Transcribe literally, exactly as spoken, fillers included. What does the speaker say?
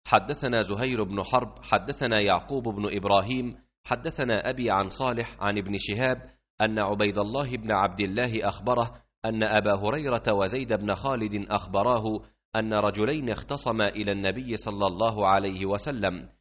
حدثنا زهير بن حرب حدثنا يعقوب بن إبراهيم حدثنا أبي عن صالح عن ابن شهاب أن عبيد الله بن عبد الله أخبره أن أبا هريرة وزيد بن خالد أخبراه أن رجلين اختصما إلى النبي صلى الله عليه وسلم